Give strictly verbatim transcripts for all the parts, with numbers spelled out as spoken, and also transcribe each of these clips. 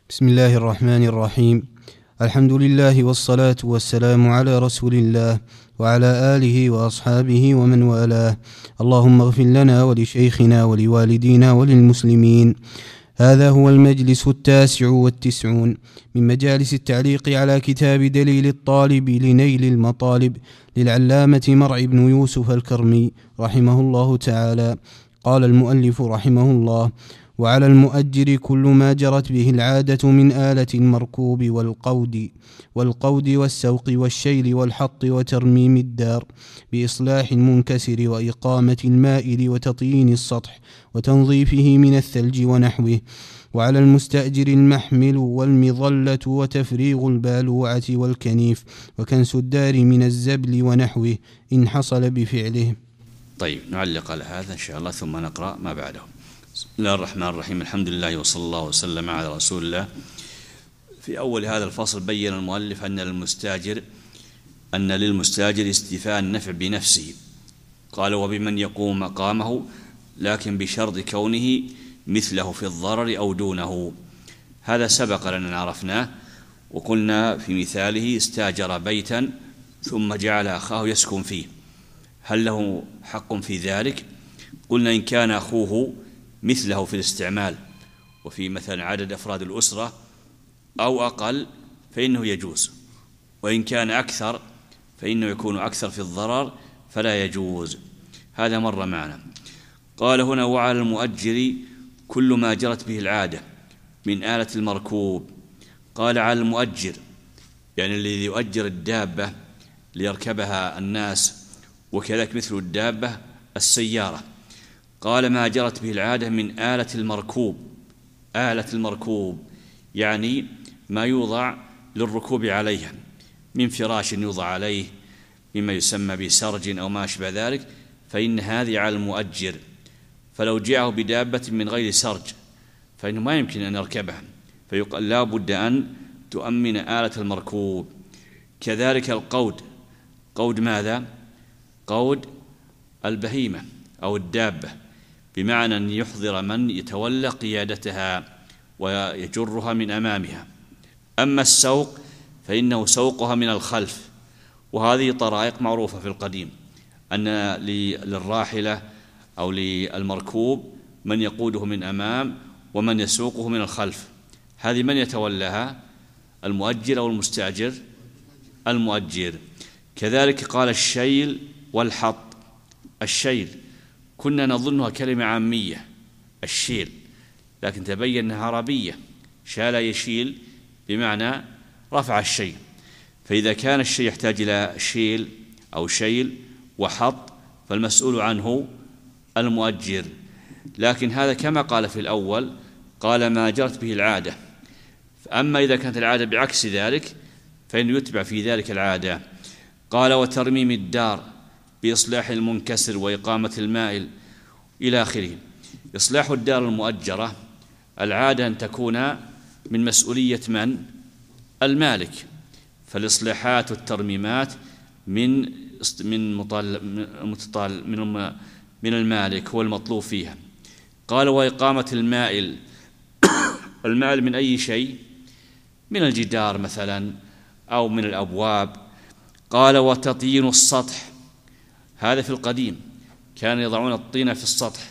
بسم الله الرحمن الرحيم. الحمد لله والصلاة والسلام على رسول الله وعلى آله وأصحابه ومن والاه. اللهم اغفر لنا ولشيخنا ولوالدينا وللمسلمين. هذا هو المجلس التاسع والتسعون من مجالس التعليق على كتاب دليل الطالب لنيل المطالب للعلامة مرعي بن يوسف الكرمي رحمه الله تعالى. قال المؤلف رحمه الله: وعلى المؤجر كل ما جرت به العادة من آلة المركوب والقود والقود والسوق والشيل والحط وترميم الدار بإصلاح المنكسر وإقامة المائل وتطيين السطح وتنظيفه من الثلج ونحوه. وعلى المستأجر المحمل والمظلة وتفريغ البالوعة والكنيف وكنس الدار من الزبل ونحوه إن حصل بفعله. طيب، نعلق على هذا إن شاء الله ثم نقرأ ما بعده. بسم الله الرحمن الرحيم. الحمد لله وصلى الله وسلم على رسول الله. في أول هذا الفصل بين المؤلف أن للمستاجر أن للمستاجر استيفاء النفع بنفسه. قال: وبمن يقوم مقامه، لكن بشرط كونه مثله في الضرر أو دونه. هذا سبق لنا عرفناه، وقلنا في مثاله: استاجر بيتا ثم جعل أخاه يسكن فيه، هل له حق في ذلك؟ قلنا: إن كان أخوه مثله في الاستعمال وفي مثلا عدد أفراد الأسرة أو أقل فإنه يجوز، وإن كان أكثر فإنه يكون أكثر في الضرر فلا يجوز. هذا مر معنا. قال هنا: وعلى المؤجر كل ما جرت به العادة من آلة المركوب. قال: على المؤجر يعني الذي يؤجر الدابة ليركبها الناس، وكذلك مثل الدابة السيارة. قال: ما جرت به العادة من آلة المركوب. آلة المركوب يعني ما يوضع للركوب عليها من فراش يوضع عليه مما يسمى بسرج أو ما أشبه ذلك، فإن هذه على المؤجر. فلو جاءه بدابة من غير سرج فإنه ما يمكن أن يركبها، فيقال لا بد أن تؤمن آلة المركوب. كذلك القود. قود ماذا؟ قود البهيمة أو الدابة، بمعنى أن يحضر من يتولى قيادتها ويجرها من أمامها. أما السوق فإنه سوقها من الخلف، وهذه طرائق معروفة في القديم، أن للراحلة أو للمركوب من يقوده من أمام ومن يسوقه من الخلف. هذه من يتولاها؟ المؤجر أو المستأجر؟ المؤجر. كذلك قال: الشيل والحط. الشيل كنا نظنها كلمة عامية، الشيل، لكن تبين أنها عربية. شال يشيل بمعنى رفع الشيء، فإذا كان الشيء يحتاج إلى شيل أو شيل وحط فالمسؤول عنه المؤجر. لكن هذا كما قال في الأول، قال: ما جرت به العادة. أما إذا كانت العادة بعكس ذلك فإنه يتبع في ذلك العادة. قال: وترميم الدار بإصلاح المنكسر وإقامة المائل إلى آخره. إصلاح الدار المؤجرة العادة أن تكون من مسؤولية من؟ المالك. فالإصلاحات والترميمات من من مطال من من المالك هو المطلوب فيها. قال: وإقامة المائل. المائل من أي شيء؟ من الجدار مثلا أو من الأبواب. قال: وتطيين السطح. هذا في القديم كانوا يضعون الطين في السطح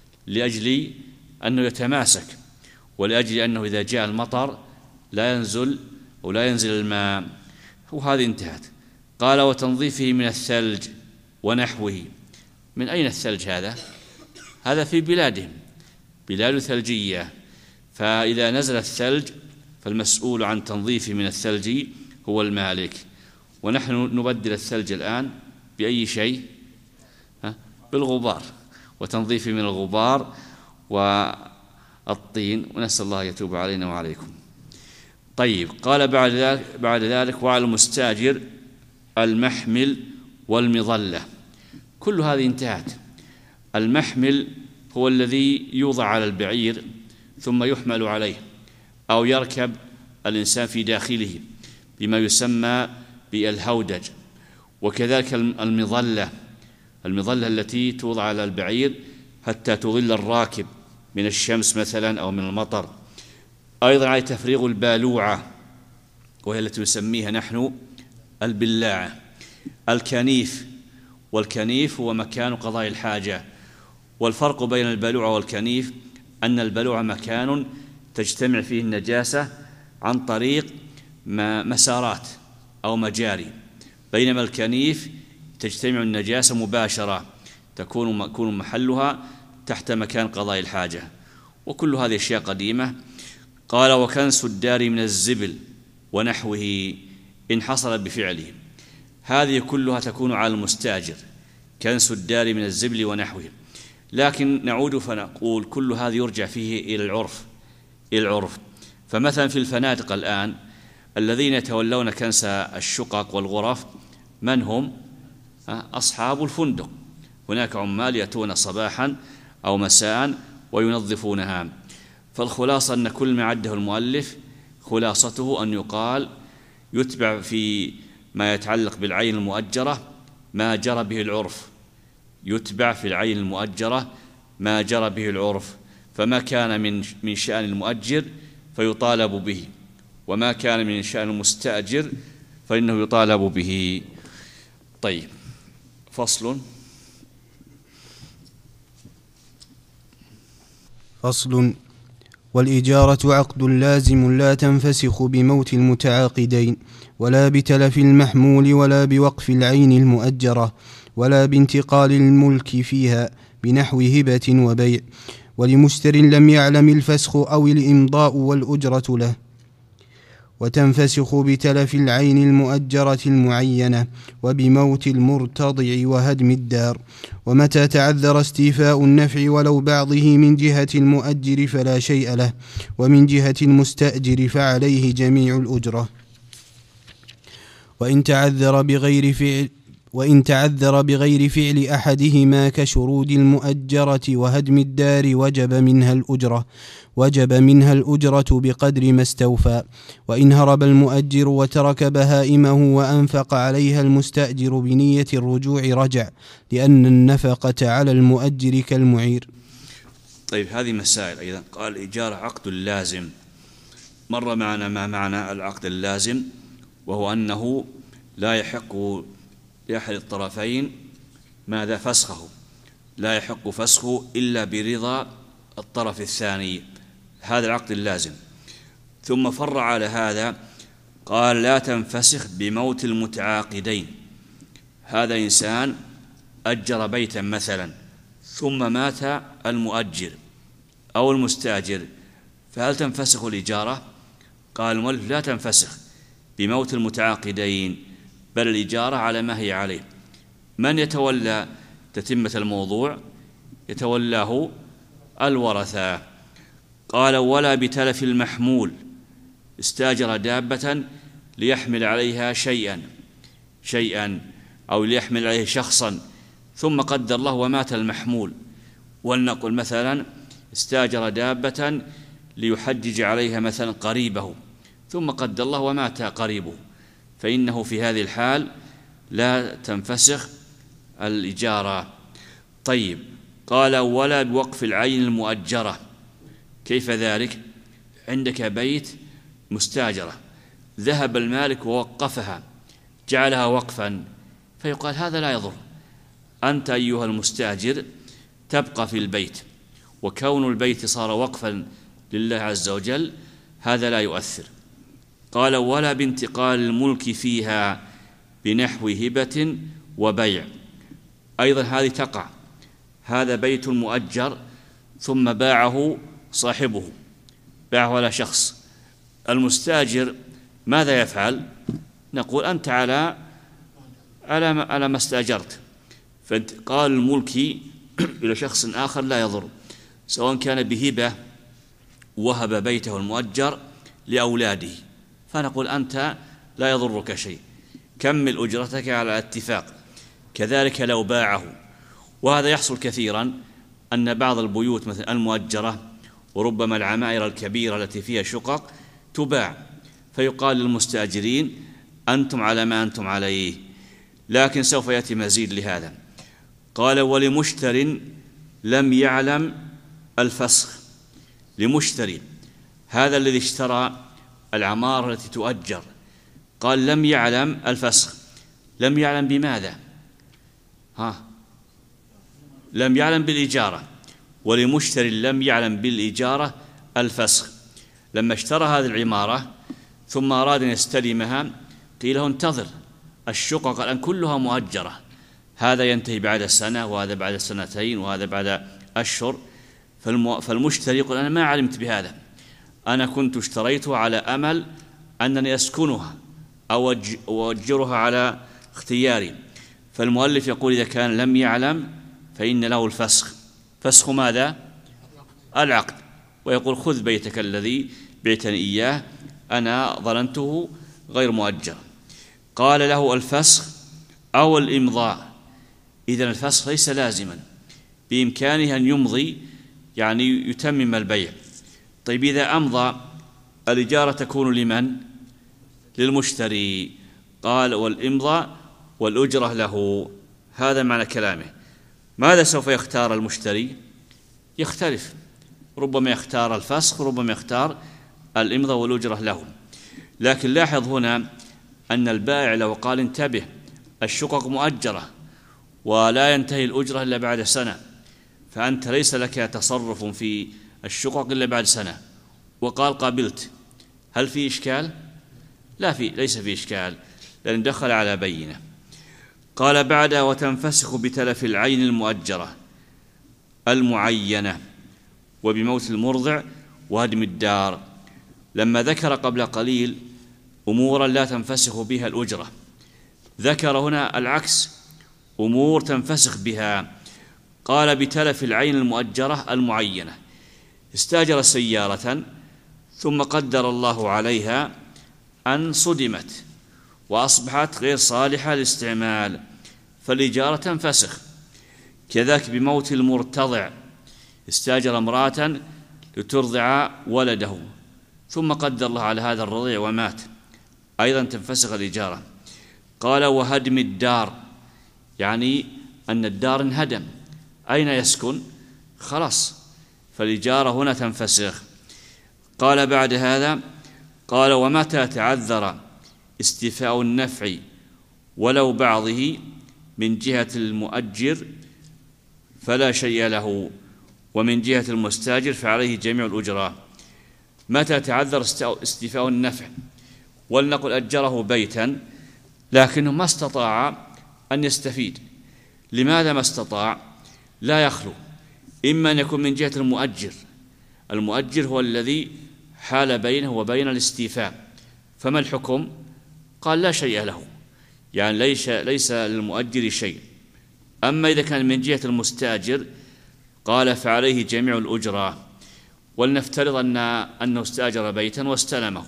لأجل أنه يتماسك، ولأجل أنه إذا جاء المطر لا ينزل ولا ينزل الماء، وهذه انتهت. قال: وتنظيفه من الثلج ونحوه. من أين الثلج هذا؟ هذا في بلادهم، بلاد ثلجية، فإذا نزل الثلج فالمسؤول عن تنظيفه من الثلج هو المالك. ونحن نبدل الثلج الآن بأي شيء؟ بالغبار، وتنظيفه من الغبار والطين، ونسأل الله يتوب علينا وعليكم. طيب، قال بعد ذلك, بعد ذلك وعلى المستاجر المحمل والمظلة. كل هذه انتهت. المحمل هو الذي يوضع على البعير ثم يحمل عليه، أو يركب الإنسان في داخله بما يسمى بالهودج. وكذلك المظلة، المظلة التي توضع على البعير حتى تظل الراكب من الشمس مثلا أو من المطر. أيضا عليه تفريغ البالوعة وهي التي نسميها نحن البلاعة. الكنيف، والكنيف هو مكان قضاء الحاجة. والفرق بين البلوعة والكنيف أن البلوعة مكان تجتمع فيه النجاسة عن طريق مسارات أو مجاري، بينما الكنيف تجتمع النجاسة مباشرة، تكون يكون محلها تحت مكان قضاء الحاجة. وكل هذه أشياء قديمة. قال: وكنس الدار من الزبل ونحوه إن حصل بفعله. هذه كلها تكون على المستأجر، كنس الدار من الزبل ونحوه. لكن نعود فنقول كل هذا يرجع فيه إلى العرف إلى العرف. فمثلا في الفنادق الآن الذين يتولون كنس الشقق والغرف من هم؟ أصحاب الفندق. هناك عمال يأتون صباحا أو مساء وينظفونها. فالخلاصة أن كل ما عده المؤلف خلاصته أن يقال يتبع في ما يتعلق بالعين المؤجرة ما جرى به العرف، يتبع في العين المؤجرة ما جرى به العرف. فما كان من من شأن المؤجر فيطالب به، وما كان من شأن المستأجر فإنه يطالب به. طيب، فصل. فصل. والإجارة عقد لازم لا تنفسخ بموت المتعاقدين، ولا بتلف المحمول، ولا بوقف العين المؤجرة، ولا بانتقال الملك فيها بنحو هبة وبيع، ولمشتر لم يعلم الفسخ أو الإمضاء والأجرة له. وتنفسخ بتلف العين المؤجرة المعينة، وبموت المرتضع وهدم الدار. ومتى تعذر استيفاء النفع ولو بعضه من جهة المؤجر فلا شيء له، ومن جهة المستأجر فعليه جميع الأجرة. وإن تعذر بغير فعل وإن تعذر بغير فعل أحدهما كشرود المؤجرة وهدم الدار وجب منها الأجرة وجب منها الأجرة بقدر ما استوفى. وإن هرب المؤجر وترك بهائمه وأنفق عليها المستأجر بنية الرجوع رجع، لأن النفقة على المؤجر كالمعير. طيب، هذه مسائل أيضا. قال: الإجارة عقد لازم. مر معنا ما معنى العقد اللازم، وهو أنه لا يحق لأحد الطرفين ماذا فسخه، لا يحق فسخه إلا برضا الطرف الثاني. هذا العقد اللازم. ثم فرع على هذا قال: لا تنفسخ بموت المتعاقدين. هذا إنسان أجر بيتا مثلا ثم مات المؤجر أو المستأجر، فهل تنفسخ الإجارة؟ قال المؤلف: لا تنفسخ بموت المتعاقدين، بل الإجارة على ما هي عليه. من يتولى تتمة الموضوع؟ يتولاه الورثة. قال: ولا بتلف المحمول. استاجر دابة ليحمل عليها شيئا شيئا أو ليحمل عليه شخصا، ثم قدر الله ومات المحمول. ولنقل مثلا استاجر دابة ليحجج عليها مثلا قريبه، ثم قدر الله ومات قريبه، فإنه في هذه الحال لا تنفسخ الإجارة. طيب، قال: ولا بوقف العين المؤجرة. كيف ذلك؟ عندك بيت مستاجرة، ذهب المالك ووقفها، جعلها وقفا، فيقال هذا لا يضر. أنت أيها المستاجر تبقى في البيت، وكون البيت صار وقفا لله عز وجل هذا لا يؤثر. قال: ولا بانتقال الملك فيها بنحو هبة وبيع. أيضا هذه تقع. هذا بيت مؤجر ثم باعه صاحبه، باعه على شخص. المستاجر ماذا يفعل؟ نقول: أنت على على على ما استأجرت. فانتقال الملك إلى شخص آخر لا يضر، سواء كان بهبة وهب بيته المؤجر لأولاده، فنقول أنت لا يضرك شيء، كمل أجرتك على اتفاق. كذلك لو باعه. وهذا يحصل كثيرا، أن بعض البيوت مثل المؤجرة وربما العمائر الكبيرة التي فيها شقق تباع، فيقال للمستأجرين: أنتم على ما أنتم عليه. لكن سوف يأتي مزيد لهذا. قال: ولمشتر لم يعلم الفسخ. لمشتري، هذا الذي اشترى العمارة التي تؤجر، قال لم يعلم الفسخ، لم يعلم بماذا؟ ها لم يعلم بالإجارة، ولمشتري لم يعلم بالإجارة الفسخ. لما اشترى هذه العمارة ثم أراد أن يستلمها قيل له انتظر، الشقق الآن كلها مؤجرة، هذا ينتهي بعد سنة وهذا بعد سنتين وهذا بعد أشهر. فالمشتري يقول أنا ما علمت بهذا، أنا كنت اشتريته على أمل أنني أسكنها أو أؤجرها على اختياري. فالمؤلف يقول إذا كان لم يعلم فإن له الفسخ. فسخ ماذا؟ العقد. ويقول خذ بيتك الذي بعتني إياه، أنا ظننته غير مؤجر. قال له الفسخ أو الإمضاء. إذن الفسخ ليس لازما، بإمكانه أن يمضي يعني يتمم البيع. طيب إذا أمضى الإجارة تكون لمن؟ للمشتري. قال والإمضاء والأجرة له. هذا معنى كلامه. ماذا سوف يختار المشتري؟ يختلف، ربما يختار الفسخ، ربما يختار الإمضاء والأجرة له. لكن لاحظ هنا أن البائع لو قال انتبه الشقق مؤجرة ولا ينتهي الأجرة إلا بعد سنة، فأنت ليس لك تصرف في الشقق إلا بعد سنة، وقال قابلت، هل في إشكال؟ لا، في ليس في إشكال، لأن دخل على بينة. قال بعدها وتنفسخ بتلف العين المؤجرة المعينة وبموت المرضع وهدم الدار. لما ذكر قبل قليل أمورا لا تنفسخ بها الأجرة، ذكر هنا العكس، أمور تنفسخ بها. قال بتلف العين المؤجرة المعينة. استاجر سيارة ثم قدر الله عليها أن صدمت وأصبحت غير صالحة للاستعمال، فالإجارة تنفسخ. كذلك بموت المرتضع، استاجر امرأة لترضع ولده ثم قدر الله على هذا الرضيع ومات، أيضا تنفسخ الإجارة. قال وهدم الدار، يعني أن الدار انهدم، أين يسكن؟ خلاص، فالإجارة هنا تنفسخ. قال بعد هذا قال ومتى تعذر استيفاء النفع ولو بعضه من جهة المؤجر فلا شيء له، ومن جهة المستاجر فعليه جميع الأجراء. متى تعذر استيفاء النفع؟ ولنقل أجره بيتا لكنه ما استطاع أن يستفيد. لماذا ما استطاع؟ لا يخلو، إما أن يكون من جهة المؤجر، المؤجر هو الذي حال بينه وبين الاستيفاء، فما الحكم؟ قال لا شيء له، يعني ليس, ليس للمؤجر شيء. أما إذا كان من جهة المستاجر قال فعليه جميع الأجرة. ولنفترض أن أنه استاجر بيتا واستلمه،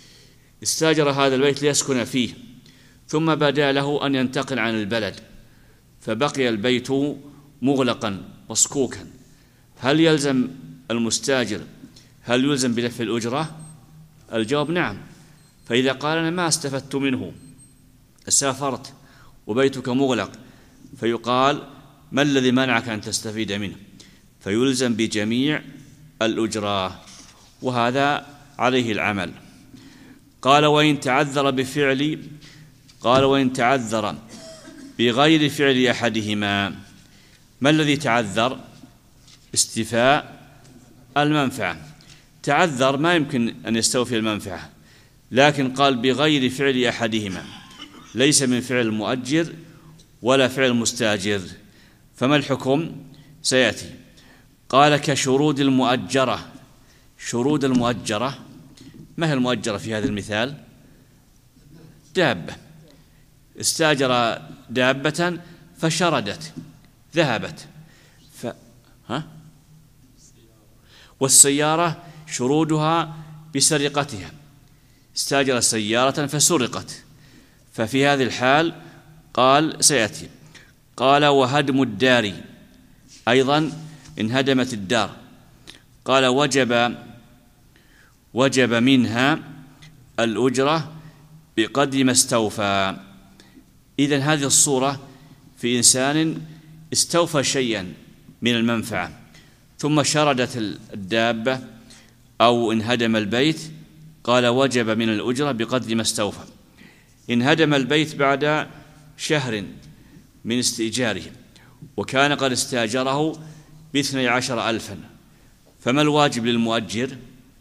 استاجر هذا البيت ليسكن فيه، ثم بدا له أن ينتقل عن البلد، فبقي البيت مغلقا مصكوكا، هل يلزم المستاجر هل يلزم بدفع الأجرة؟ الجواب نعم. فإذا قال أنا ما استفدت منه، سافرت وبيتك مغلق، فيقال ما الذي منعك أن تستفيد منه؟ فيلزم بجميع الأجرة، وهذا عليه العمل. قال وإن تعذر بفعل قال وإن تعذر بغير فعل أحدهما. ما الذي تعذر؟ استيفاء المنفعة. تعذر ما يمكن أن يستوفي المنفعة، لكن قال بغير فعل أحدهما، ليس من فعل المؤجر ولا فعل المستاجر. فما الحكم؟ سيأتي. قال كشرود المؤجرة. شرود المؤجرة، ما هي المؤجرة في هذا المثال؟ دابة، استاجر دابة فشردت ذهبت، ف... ها؟ والسيارة شرودها بسرقتها، استاجر سيارة فسرقت، ففي هذه الحال قال سيأتي. قال وهدم الدار، أيضا انهدمت الدار، قال وجب وجب منها الأجرة بقدر ما استوفى. إذن هذه الصورة في إنسان استوفى شيئا من المنفعة ثم شردت الدابة أو إن هدم البيت قال وجب من الأجرة بقدر ما استوفى. إن هدم البيت بعد شهر من استئجاره وكان قد استاجره باثني عشر ألفا، فما الواجب للمؤجر؟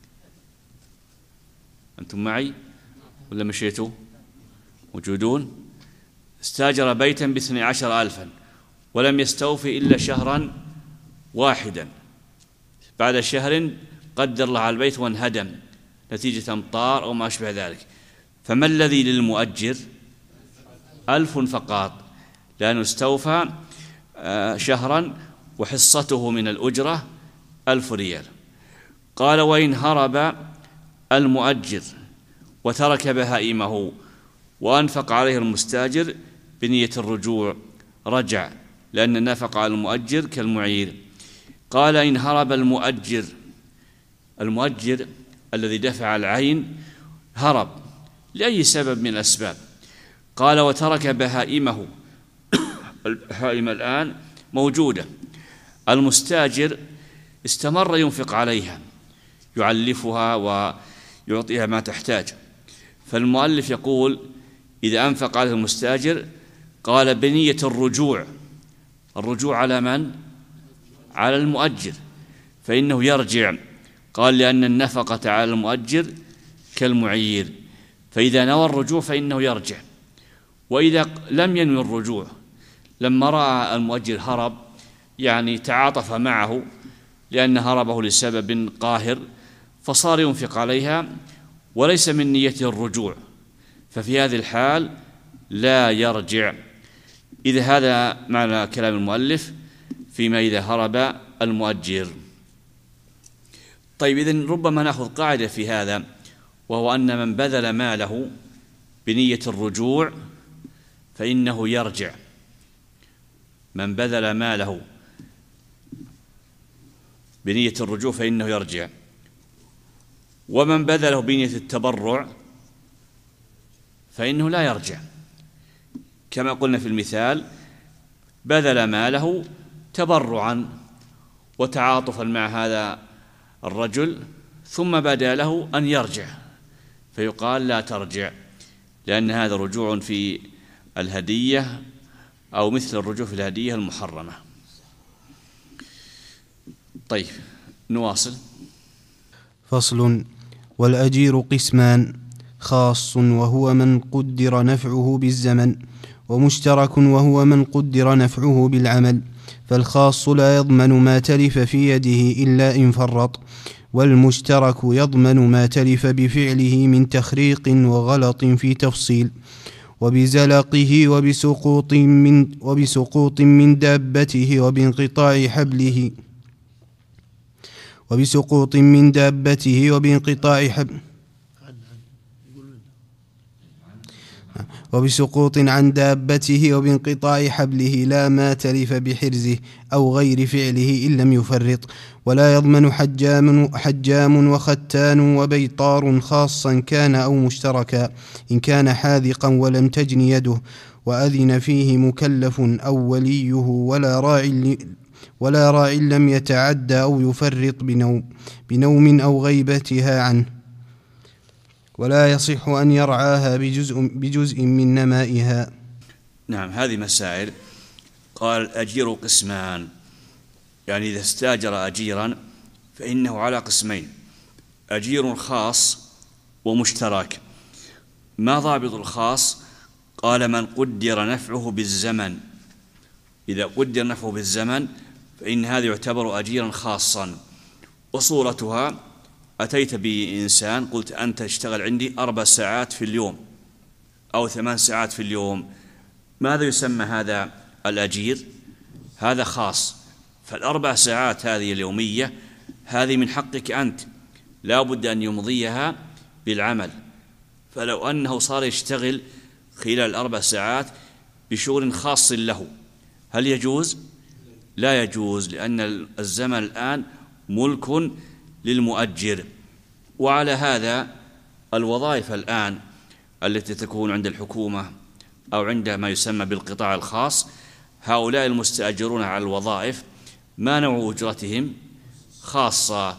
أنتم معي ولا مشيتوا؟ موجودون؟ استاجر بيتا باثني عشر ألفا ولم يستوفي إلا شهرا واحدا، بعد شهر قدر له على البيت وانهدم نتيجة أمطار أو ما أشبه ذلك، فما الذي للمؤجر؟ ألف فقط، لأنه استوفى شهرا وحصته من الأجرة ألف ريال. قال وإن هرب المؤجر وترك بهائمه وأنفق عليه المستاجر بنية الرجوع رجع، لأن النفق على المؤجر كالمعير. قال إن هرب المؤجر، المؤجر الذي دفع العين هرب لأي سبب من الأسباب، قال وترك بهائمه، البهائم الآن موجودة، المستاجر استمر ينفق عليها يعلفها ويعطيها ما تحتاج، فالمؤلف يقول إذا أنفق عليه المستاجر قال بنية الرجوع، الرجوع على من؟ على المؤجر، فإنه يرجع، قال لأن النفقة على المؤجر كالمعير، فإذا نوى الرجوع فإنه يرجع. وإذا لم ينوي الرجوع، لما رأى المؤجر هرب يعني تعاطف معه لأن هربه لسبب قاهر فصار ينفق عليها وليس من نيته الرجوع، ففي هذه الحال لا يرجع. إذا هذا معنى كلام المؤلف فيما إذا هرب المؤجر. طيب، إذن ربما نأخذ قاعدة في هذا، وهو أن من بذل ماله بنية الرجوع فإنه يرجع. من بذل ماله بنية الرجوع فإنه يرجع، ومن بذله بنية التبرع فإنه لا يرجع، كما قلنا في المثال بذل ماله تبرعا وتعاطفا مع هذا الرجل ثم بدا له أن يرجع، فيقال لا ترجع، لأن هذا رجوع في الهدية أو مثل الرجوع في الهدية المحرمة. طيب نواصل. فصل. والأجير قسمان: خاص وهو من قدر نفعه بالزمن، ومشترك وهو من قدر نفعه بالعمل. فالخاص لا يضمن ما تلف في يده إلا إن فرط، والمشترك يضمن ما تلف بفعله من تخريق وغلط في تفصيل، وبزلقه وبسقوط من, وبسقوط من دابته وبانقطاع حبله وبسقوط من دابته وبانقطاع حبله وبسقوط عن دابته وبانقطاع حبله لا ما تلف بحرزه أو غير فعله إن لم يفرط. ولا يضمن حجام, حجام وختان وبيطار خاصا كان أو مشتركا إن كان حاذقا ولم تجن يده وأذن فيه مكلف أو وليه، ولا راع ولا راع لم يتعدى أو يفرط بنوم, بنوم أو غيبتها عنه، ولا يصح أن يرعاها بجزء, بجزء من نمائها. نعم، هذه مسائل. قال الأجير قسمان، يعني إذا استاجر أجيرا فإنه على قسمين: أجير خاص ومشترك. ما ضابط الخاص؟ قال من قدر نفعه بالزمن. إذا قدر نفعه بالزمن فإن هذا يعتبر أجيرا خاصا. وصورتها: أتيت بإنسان قلت أنت تشتغل عندي أربع ساعات في اليوم أو ثمان ساعات في اليوم، ماذا يسمى هذا؟ الأجير. هذا خاص. فالأربع ساعات هذه اليومية هذه من حقك أنت، لا بد أن يمضيها بالعمل. فلو أنه صار يشتغل خلال الأربع ساعات بشغل خاص له، هل يجوز؟ لا يجوز، لأن الزمن الآن ملك للمؤجر. وعلى هذا الوظائف الآن التي تكون عند الحكومة أو عند ما يسمى بالقطاع الخاص، هؤلاء المستأجرون على الوظائف ما نوع أجرتهم؟ خاصة،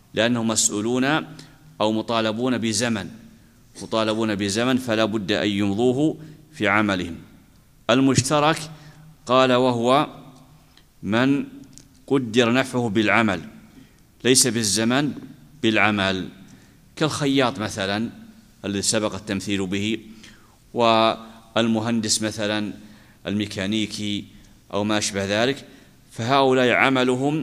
لأنهم مسؤولون أو مطالبون بزمن مطالبون بزمن فلا بد أن يمضوه في عملهم. المشترك قال وهو من قدر نفعه بالعمل ليس بالزمن، بالعمل، كالخياط مثلا الذي سبق التمثيل به، والمهندس مثلا الميكانيكي أو ما أشبه ذلك، فهؤلاء عملهم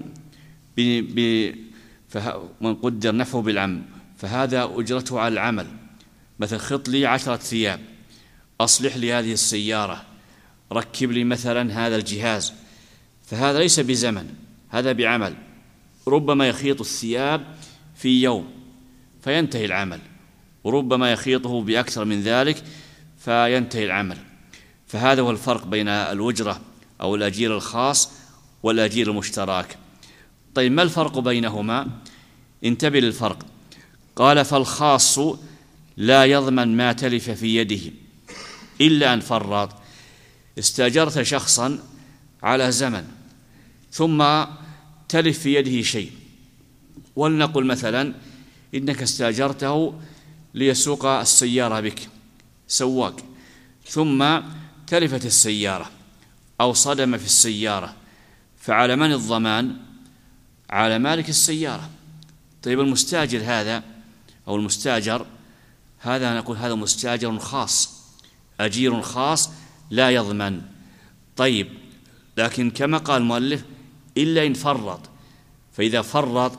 من قدر نفعه بالعمل، فهذا أجرته على العمل. مثل خط لي عشرة ثياب، أصلح لي هذه السيارة، ركب لي مثلا هذا الجهاز، فهذا ليس بزمن، هذا بعمل. ربما يخيط الثياب في يوم فينتهي العمل، وربما يخيطه بأكثر من ذلك فينتهي العمل. فهذا هو الفرق بين الأجرة أو الأجير الخاص والأجير المشترك. طيب ما الفرق بينهما؟ انتبه للفرق. قال فالخاص لا يضمن ما تلف في يده إلا أن فرط. استأجرت شخصا على زمن ثم تلف في يده شيء، ولنقل مثلا إنك استأجرته ليسوق السيارة بك، سواق، ثم تلفت السيارة أو صدم في السيارة، فعلى من الضمان؟ على مالك السيارة. طيب المستاجر هذا أو المستاجر هذا نقول هذا مستاجر خاص، أجير خاص لا يضمن. طيب لكن كما قال المؤلف إلا إن فرط، فإذا فرط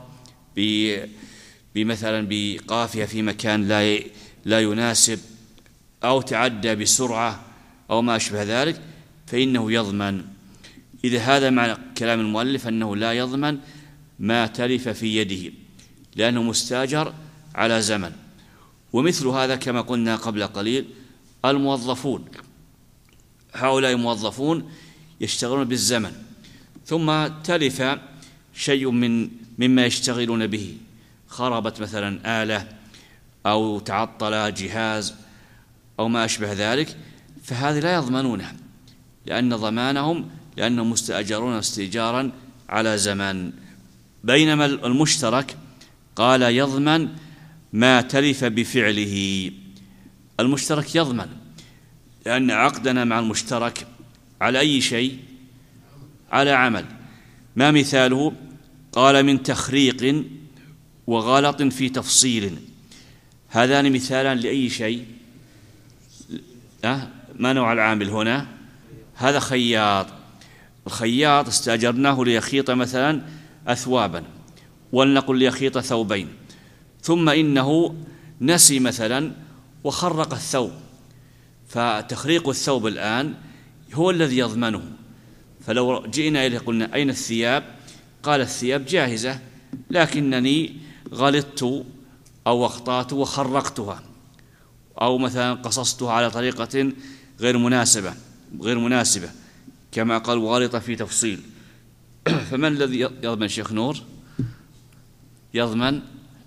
بمثلا بقافية في مكان لا لا يناسب أو تعدى بسرعة أو ما أشبه ذلك فإنه يضمن. إذا هذا معنى كلام المؤلف أنه لا يضمن ما تلف في يده لأنه مستاجر على زمن. ومثل هذا كما قلنا قبل قليل الموظفون، هؤلاء موظفون يشتغلون بالزمن ثم تلف شيء من مما يشتغلون به، خربت مثلا آلة أو تعطل جهاز أو ما أشبه ذلك، فهذه لا يضمنونه لأن ضمانهم لأنهم مستأجرون استئجارا على زمن. بينما المشترك قال يضمن ما تلف بفعله. المشترك يضمن لأن عقدنا مع المشترك على أي شيء؟ على عمل. ما مثاله؟ قال من تخريق وغلط في تفصيل. هذان مثالان لأي شيء؟ أه؟ ما نوع العامل هنا؟ هذا خياط. الخياط استأجرناه ليخيط مثلا أثوابا، ولنقل ليخيط ثوبين، ثم إنه نسي مثلا وخرق الثوب، فتخريق الثوب الآن هو الذي يضمنه. فلو جئنا إليه قلنا أين الثياب؟ قال الثياب جاهزة لكنني غلطت أو أخطأت وخرقتها أو مثلا قصصتها على طريقة غير مناسبة غير مناسبة كما قال وغلط في تفصيل. فمن الذي يضمن شيخ نور؟ يضمن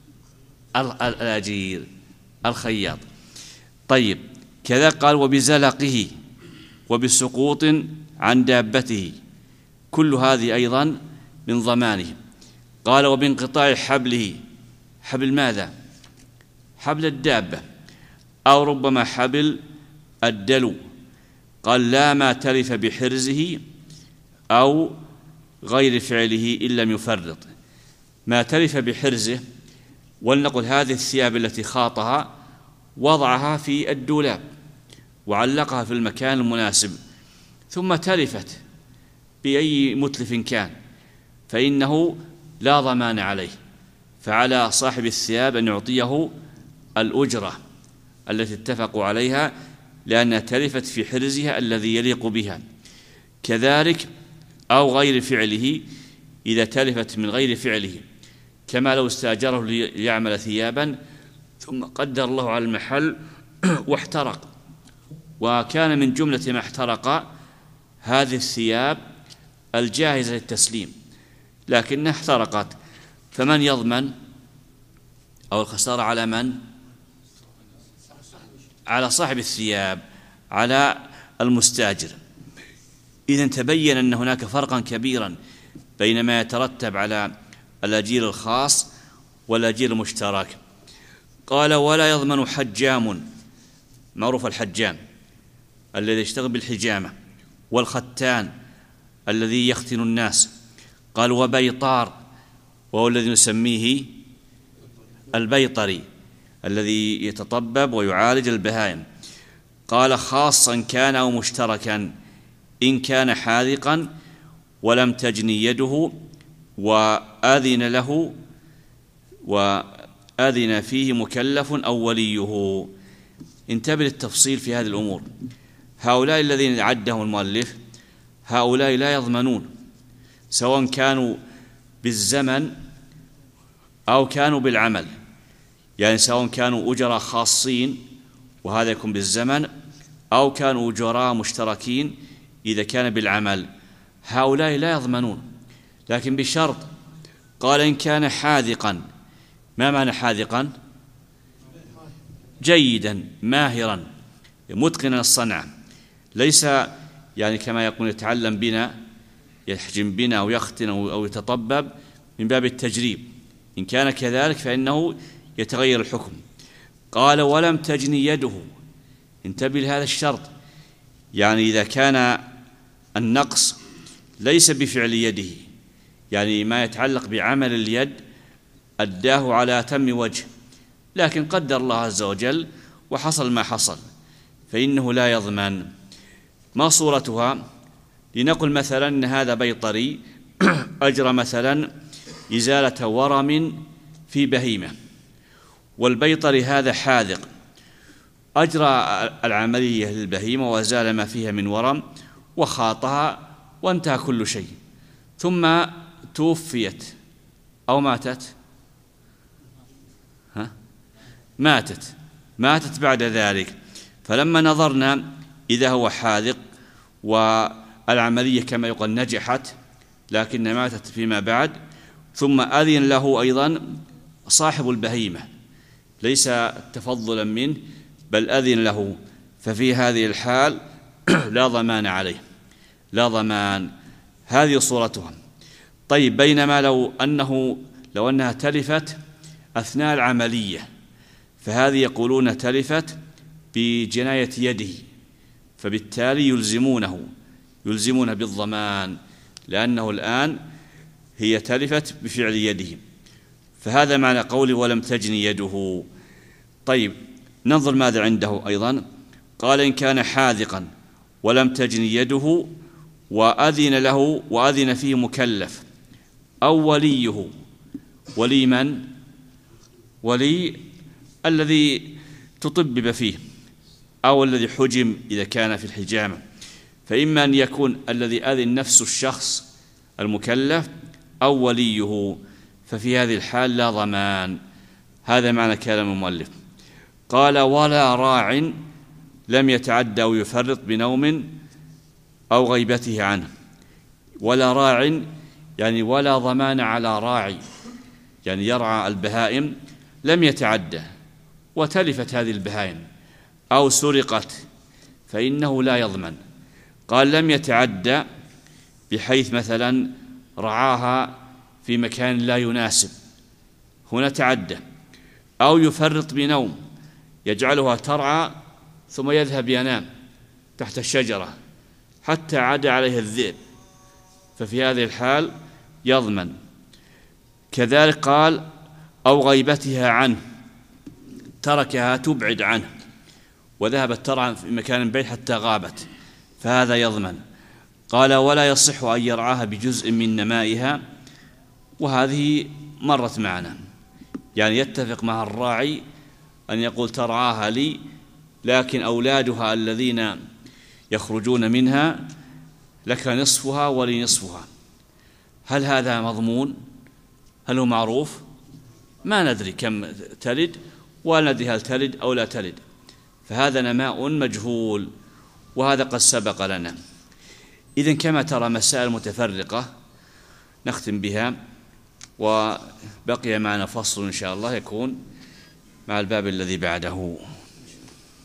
الأجير الخياط. طيب كذا قال وبزلقه وبسقوط عن دابته، كل هذه أيضا من ضمانه. قال وبانقطاع حبله، حبل ماذا؟ حبل الدابة أو ربما حبل الدلو. قال لا ما تلف بحرزه أو غير فعله إن لم يفرط. ما تلف بحرزه، ولنقل هذه الثياب التي خاطها وضعها في الدولاب وعلقها في المكان المناسب ثم تلفت بأي متلف كان فإنه لا ضمان عليه، فعلى صاحب الثياب أن يعطيه الأجرة التي اتفقوا عليها لأنها تلفت في حرزها الذي يليق بها. كذلك أو غير فعله، إذا تلفت من غير فعله كما لو استأجره ليعمل ثيابا ثم قدر الله على المحل واحترق، وكان من جملة ما احترق هذه الثياب الجاهزة للتسليم لكنها احترقت، فمن يضمن؟ أو الخسارة على من؟ على صاحب الثياب، على المستاجر. إذن تبين أن هناك فرقا كبيرا بين ما يترتب على الأجير الخاص والأجير المشترك. قال ولا يضمن حجام، معروف الحجام الذي يشتغل بالحجامة، والختان الذي يختن الناس. قال وبيطار، وهو الذي نسميه البيطري الذي يتطبب ويعالج البهائم. قال خاصا كان أو مشتركا، إن كان حاذقا ولم تجني يده وأذن له وأذن فيه مكلف أو وليه. انتبه للتفصيل في هذه الأمور. هؤلاء الذين عدهم المؤلف هؤلاء لا يضمنون، سواء كانوا بالزمن أو كانوا بالعمل، يعني سواء كانوا أجراء خاصين وهذا يكون بالزمن، أو كانوا أجراء مشتركين إذا كان بالعمل، هؤلاء لا يضمنون، لكن بشرط. قال إن كان حاذقا. ما معنى حاذقا؟ جيدا ماهرا متقنا الصنعة، ليس يعني كما يقول يتعلم بنا يحجم بنا أو يختن أو يتطبب من باب التجريب، إن كان كذلك فإنه يتغير الحكم. قال ولم تجني يده. انتبه لهذا الشرط، يعني إذا كان النقص ليس بفعل يده، يعني ما يتعلق بعمل اليد أداه على أتم وجه، لكن قدر الله عز وجل وحصل ما حصل، فإنه لا يضمن. ما صورتها؟ لنقل مثلا أن هذا بيطري أجرى مثلا إزالة ورم في بهيمة، والبيطري هذا حاذق أجرى العملية للبهيمة وأزال ما فيها من ورم وخاطها وانتهى كل شيء، ثم توفيت أو ماتت ها؟ ماتت ماتت بعد ذلك. فلما نظرنا إذا هو حاذق والعملية كما يقال نجحت لكن ماتت فيما بعد، ثم أذن له أيضا صاحب البهيمة ليس تفضلا منه بل أذن له، ففي هذه الحال لا ضمان عليه، لا ضمان. هذه صورتها. طيب بينما لو أنه لو أنها تلفت أثناء العملية، فهذه يقولون تلفت بجناية يده، فبالتالي يلزمونه يلزمون بالضمان، لأنه الآن هي تلفت بفعل يده. فهذا معنى قولي ولم تجني يده. طيب ننظر ماذا عنده أيضا. قال إن كان حاذقا ولم تجني يده وأذن له وأذن فيه مكلف أو وليه. ولي من؟ ولي الذي تطبب فيه أو الذي حجم إذا كان في الحجامة، فإما أن يكون الذي أذن نفس الشخص المكلف أو وليه، ففي هذه الحال لا ضمان. هذا معنى كلام المؤلف. قال ولا راع لم يتعدى أو يفرط بنوم أو غيبته عنه. ولا راع يعني ولا ضمان على راعي، يعني يرعى البهائم لم يتعدى وتلفت هذه البهائم أو سرقت فإنه لا يضمن. قال لم يتعدى بحيث مثلا رعاها في مكان لا يناسب، هنا تعدى. أو يفرط بنوم، يجعلها ترعى ثم يذهب ينام تحت الشجرة حتى عاد عليه الذئب، ففي هذه الحال يضمن. كذلك قال أو غيبتها عنه، تركها تبعد عنه وذهبت ترعى في مكان بعيد حتى غابت، فهذا يضمن. قال ولا يصح أن يرعاها بجزء من نمائها، وهذه مرت معنا، يعني يتفق مع الراعي أن يقول ترعاها لي لكن أولادها الذين يخرجون منها لك نصفها ولي نصفها. هل هذا مضمون؟ هل هو معروف؟ ما ندري كم تلد ولا ندري هل تلد أو لا تلد، فهذا نماء مجهول، وهذا قد سبق لنا. إذن كما ترى مسائل متفرقة نختم بها، وبقي معنا فصل إن شاء الله يكون مع الباب الذي بعده.